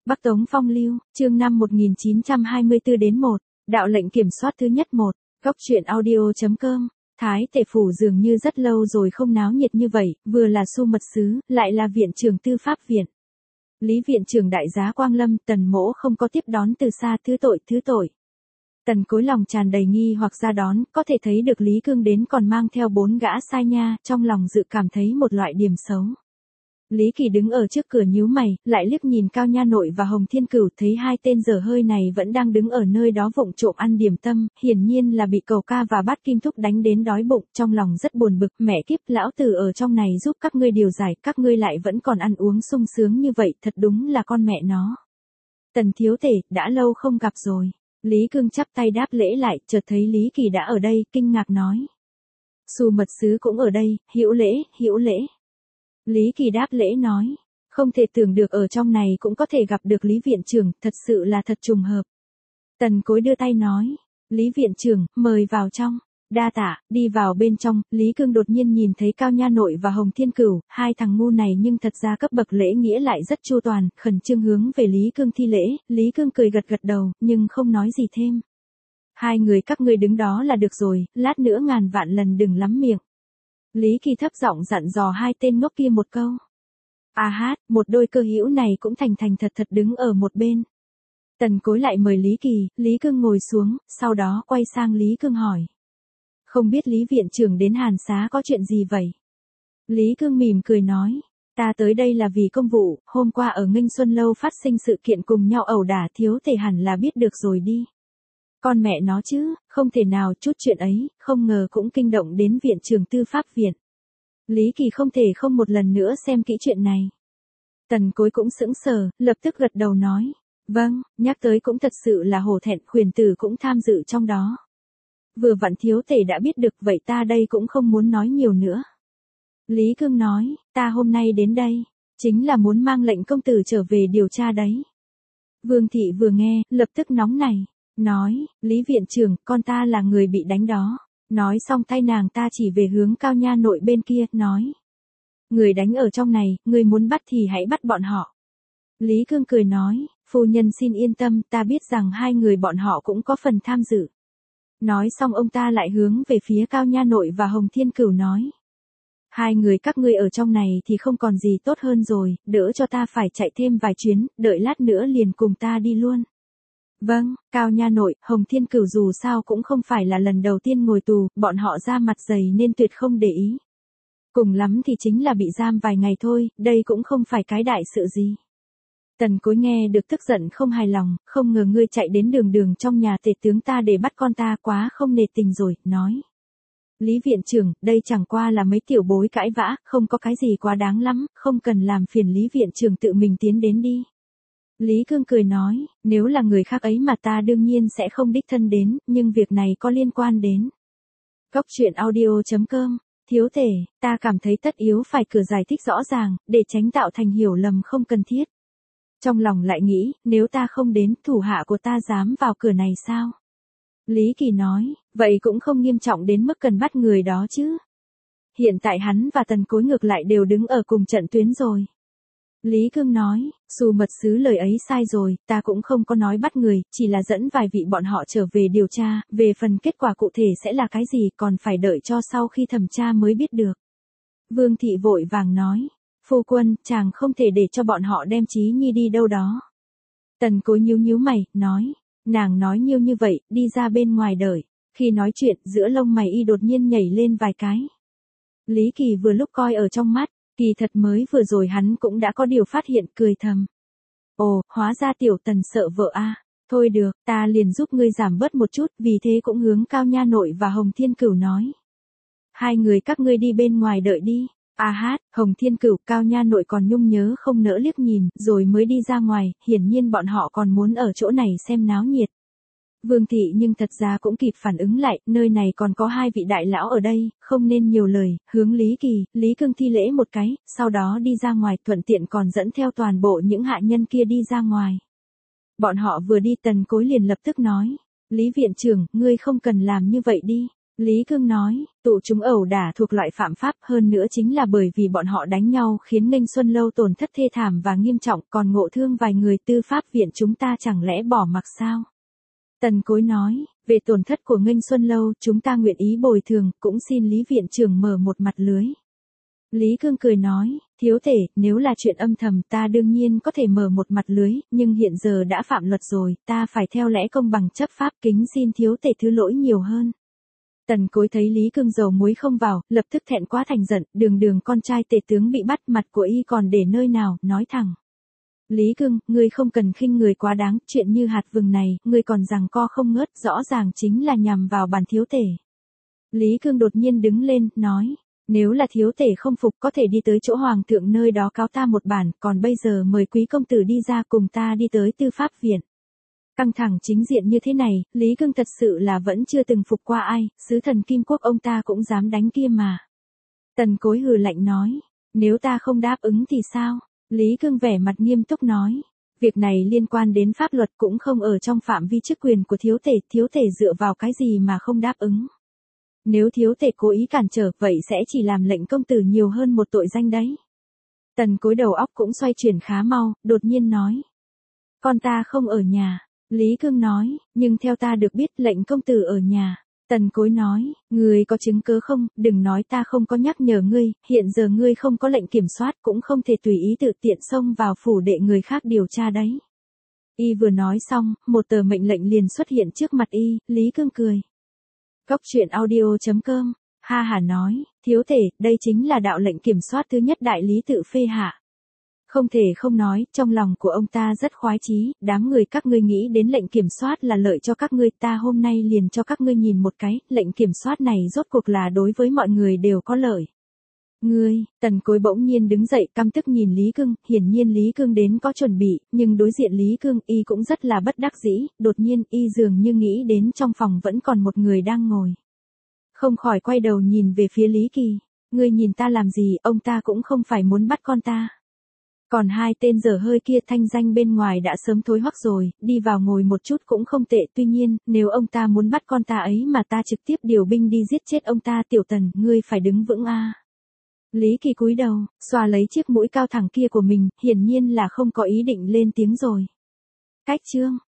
Bắc Tống Phong Lưu, chương 5 1924 đến 1, đạo lệnh kiểm soát thứ nhất 1, góc truyện audio.com. Thái Tể Phủ dường như rất lâu rồi không náo nhiệt như vậy, vừa là Xu Mật Sứ, lại là Viện trưởng Tư Pháp Viện. Lý Viện trưởng đại giá Quang Lâm, Tần Mỗ không có tiếp đón từ xa, thứ tội. Tần Cối lòng tràn đầy nghi hoặc ra đón, có thể thấy được Lý Cương đến còn mang theo 4 gã sai nha, trong lòng dự cảm thấy một loại điểm xấu. Lý Kỳ đứng ở trước cửa nhíu mày, lại liếc nhìn Cao Nha Nội và Hồng Thiên Cửu, thấy hai tên dở hơi này vẫn đang đứng ở nơi đó vụng trộm ăn điểm tâm, hiển nhiên là bị Cầu Ca và Bát Kim Thúc đánh đến đói bụng, trong lòng rất buồn bực, mẹ kiếp, lão tử ở trong này giúp các ngươi điều giải, các ngươi lại vẫn còn ăn uống sung sướng như vậy, thật đúng là con mẹ nó. Tần thiếu tể, đã lâu không gặp rồi. Lý Cương chắp tay đáp lễ lại, chợt thấy Lý Kỳ đã ở đây, kinh ngạc nói. Xu Mật Sứ cũng ở đây, hữu lễ. Lý Kỳ đáp lễ nói, không thể tưởng được ở trong này cũng có thể gặp được Lý Viện trưởng, thật sự là thật trùng hợp. Tần Cối đưa tay nói, Lý Viện trưởng, mời vào trong. Đa tạ, đi vào bên trong, Lý Cương đột nhiên nhìn thấy Cao Nha Nội và Hồng Thiên Cửu, hai thằng ngu này nhưng thật ra cấp bậc lễ nghĩa lại rất chu toàn, khẩn trương hướng về Lý Cương thi lễ, Lý Cương cười gật đầu, nhưng không nói gì thêm. Hai người các ngươi đứng đó là được rồi, lát nữa ngàn vạn lần đừng lắm miệng. Lý Kỳ thấp giọng dặn dò hai tên ngốc kia một câu. Một đôi cơ hữu này cũng thành thật đứng ở một bên. Tần Cối lại mời Lý Kỳ, Lý Cương ngồi xuống, sau đó quay sang Lý Cương hỏi. Không biết Lý Viện trưởng đến Hàn Xá có chuyện gì vậy? Lý Cương mỉm cười nói, ta tới đây là vì công vụ, hôm qua ở Nghênh Xuân Lâu phát sinh sự kiện cùng nhau ẩu đả, thiếu tể hẳn là biết được rồi đi. Con mẹ nó chứ, không thể nào, chút chuyện ấy, không ngờ cũng kinh động đến Viện trưởng Tư Pháp Viện. Lý Kỳ không thể không một lần nữa xem kỹ chuyện này. Tần Cối cũng sững sờ, lập tức gật đầu nói, vâng, nhắc tới cũng thật sự là hổ thẹn, Khuyển tử cũng tham dự trong đó. Vừa vặn thiếu tể đã biết được, vậy ta đây cũng không muốn nói nhiều nữa. Lý Cương nói, ta hôm nay đến đây, chính là muốn mang lệnh công tử trở về điều tra đấy. Vương Thị vừa nghe, lập tức nóng nảy, nói, Lý Viện trưởng, con ta là người bị đánh đó. Nói xong tay nàng ta chỉ về hướng Cao Nha Nội bên kia, nói. Người đánh ở trong này, người muốn bắt thì hãy bắt bọn họ. Lý Cương cười nói, phu nhân xin yên tâm, ta biết rằng hai người bọn họ cũng có phần tham dự. Nói xong ông ta lại hướng về phía Cao Nha Nội và Hồng Thiên Cửu nói. Hai người các ngươi ở trong này thì không còn gì tốt hơn rồi, đỡ cho ta phải chạy thêm vài chuyến, đợi lát nữa liền cùng ta đi luôn. Vâng, Cao Nha Nội, Hồng Thiên Cửu dù sao cũng không phải là lần đầu tiên ngồi tù, bọn họ ra mặt dày nên tuyệt không để ý. Cùng lắm thì chính là bị giam vài ngày thôi, đây cũng không phải cái đại sự gì. Tần Cối nghe được tức giận không hài lòng, không ngờ ngươi chạy đến đường trong nhà tể tướng ta để bắt con ta, quá không nể tình rồi, nói. Lý Viện trưởng, đây chẳng qua là mấy tiểu bối cãi vã, không có cái gì quá đáng lắm, không cần làm phiền Lý Viện trưởng tự mình tiến đến đi. Lý Cương cười nói, nếu là người khác ấy mà ta đương nhiên sẽ không đích thân đến, nhưng việc này có liên quan đến. Góc truyện audio.com, thiếu tể, ta cảm thấy tất yếu phải cửa giải thích rõ ràng, để tránh tạo thành hiểu lầm không cần thiết. Trong lòng lại nghĩ, nếu ta không đến, thủ hạ của ta dám vào cửa này sao? Lý Kỳ nói, vậy cũng không nghiêm trọng đến mức cần bắt người đó chứ. Hiện tại hắn và Tần Cối ngược lại đều đứng ở cùng trận tuyến rồi. Lý Cương nói, Xu Mật Sứ lời ấy sai rồi, ta cũng không có nói bắt người, chỉ là dẫn vài vị bọn họ trở về điều tra, về phần kết quả cụ thể sẽ là cái gì còn phải đợi cho sau khi thẩm tra mới biết được. Vương Thị vội vàng nói, phu quân, chàng không thể để cho bọn họ đem Chí Nhi đi đâu đó. Tần Cối nhíu mày, nói, nàng nói nhiêu như vậy, đi ra bên ngoài đợi. Khi nói chuyện, giữa lông mày y đột nhiên nhảy lên vài cái. Lý Kỳ vừa lúc coi ở trong mắt, kỳ thật mới vừa rồi hắn cũng đã có điều phát hiện, cười thầm. Ồ, hóa ra tiểu Tần sợ vợ a. Thôi được, ta liền giúp ngươi giảm bớt một chút, vì thế cũng hướng Cao Nha Nội và Hồng Thiên Cửu nói. Hai người các ngươi đi bên ngoài đợi đi. Hồng Thiên Cửu, Cao Nha Nội còn nhung nhớ không nỡ liếc nhìn, rồi mới đi ra ngoài, hiển nhiên bọn họ còn muốn ở chỗ này xem náo nhiệt. Vương Thị nhưng thật ra cũng kịp phản ứng lại, nơi này còn có hai vị đại lão ở đây, không nên nhiều lời, hướng Lý Kỳ, Lý Cương thi lễ một cái, sau đó đi ra ngoài, thuận tiện còn dẫn theo toàn bộ những hạ nhân kia đi ra ngoài. Bọn họ vừa đi, Tần Cối liền lập tức nói, Lý Viện trưởng, ngươi không cần làm như vậy đi. Lý Cương nói, tụ chúng ẩu đả thuộc loại phạm pháp, hơn nữa chính là bởi vì bọn họ đánh nhau khiến Nghênh Xuân Lâu tổn thất thê thảm và nghiêm trọng, còn ngộ thương vài người, tư pháp viện chúng ta chẳng lẽ bỏ mặc sao? Tần Cối nói, về tổn thất của Nghênh Xuân Lâu chúng ta nguyện ý bồi thường, cũng xin Lý viện trưởng mở một mặt lưới. Lý Cương cười nói, thiếu tể, nếu là chuyện âm thầm ta đương nhiên có thể mở một mặt lưới, nhưng hiện giờ đã phạm luật rồi, ta phải theo lẽ công bằng chấp pháp, kính xin thiếu tể thứ lỗi nhiều hơn. Tần Cối thấy Lý Cương dầu muối không vào, lập tức thẹn quá thành giận, đường con trai tể tướng bị bắt, mặt của y còn để nơi nào, nói thẳng. Lý Cương, ngươi không cần khinh người quá đáng, chuyện như hạt vừng này, ngươi còn giằng co không ngớt, rõ ràng chính là nhằm vào bản thiếu tể. Lý Cương đột nhiên đứng lên, nói, nếu là thiếu tể không phục có thể đi tới chỗ hoàng thượng nơi đó cáo ta một bản, còn bây giờ mời quý công tử đi ra cùng ta đi tới tư pháp viện. Căng thẳng chính diện như thế này, Lý Cương thật sự là vẫn chưa từng phục qua ai, sứ thần Kim Quốc ông ta cũng dám đánh kia mà. Tần Cối hừ lạnh nói, nếu ta không đáp ứng thì sao? Lý Cương vẻ mặt nghiêm túc nói, việc này liên quan đến pháp luật cũng không ở trong phạm vi chức quyền của thiếu tể dựa vào cái gì mà không đáp ứng. Nếu thiếu tể cố ý cản trở vậy sẽ chỉ làm lệnh công tử nhiều hơn một tội danh đấy. Tần Cối đầu óc cũng xoay chuyển khá mau, đột nhiên nói. Con ta không ở nhà. Lý Cương nói, nhưng theo ta được biết lệnh công tử ở nhà. Tần Cối nói, ngươi có chứng cứ không, đừng nói ta không có nhắc nhở ngươi, hiện giờ ngươi không có lệnh kiểm soát cũng không thể tùy ý tự tiện xông vào phủ đệ người khác điều tra đấy. Y vừa nói xong, một tờ mệnh lệnh liền xuất hiện trước mặt y, Lý Cương cười. Cốc truyện audio.com, ha hà nói, thiếu tể, đây chính là đạo lệnh kiểm soát thứ nhất đại lý tự phê hạ. Không thể không nói, trong lòng của ông ta rất khoái chí, đám người các ngươi nghĩ đến lệnh kiểm soát là lợi cho các ngươi, ta hôm nay liền cho các ngươi nhìn một cái, lệnh kiểm soát này rốt cuộc là đối với mọi người đều có lợi. Ngươi, Tần Cối bỗng nhiên đứng dậy căm tức nhìn Lý Cương, hiển nhiên Lý Cương đến có chuẩn bị, nhưng đối diện Lý Cương y cũng rất là bất đắc dĩ, đột nhiên y dường như nghĩ đến trong phòng vẫn còn một người đang ngồi. Không khỏi quay đầu nhìn về phía Lý Kỳ, ngươi nhìn ta làm gì, ông ta cũng không phải muốn bắt con ta. Còn hai tên dở hơi kia thanh danh bên ngoài đã sớm thối hoắc rồi, đi vào ngồi một chút cũng không tệ, tuy nhiên, nếu ông ta muốn bắt con ta ấy mà ta trực tiếp điều binh đi giết chết ông ta, Tiểu Tần, ngươi phải đứng vững a. Lý Kỳ cúi đầu, xoa lấy chiếc mũi cao thẳng kia của mình, hiển nhiên là không có ý định lên tiếng rồi. Cách chương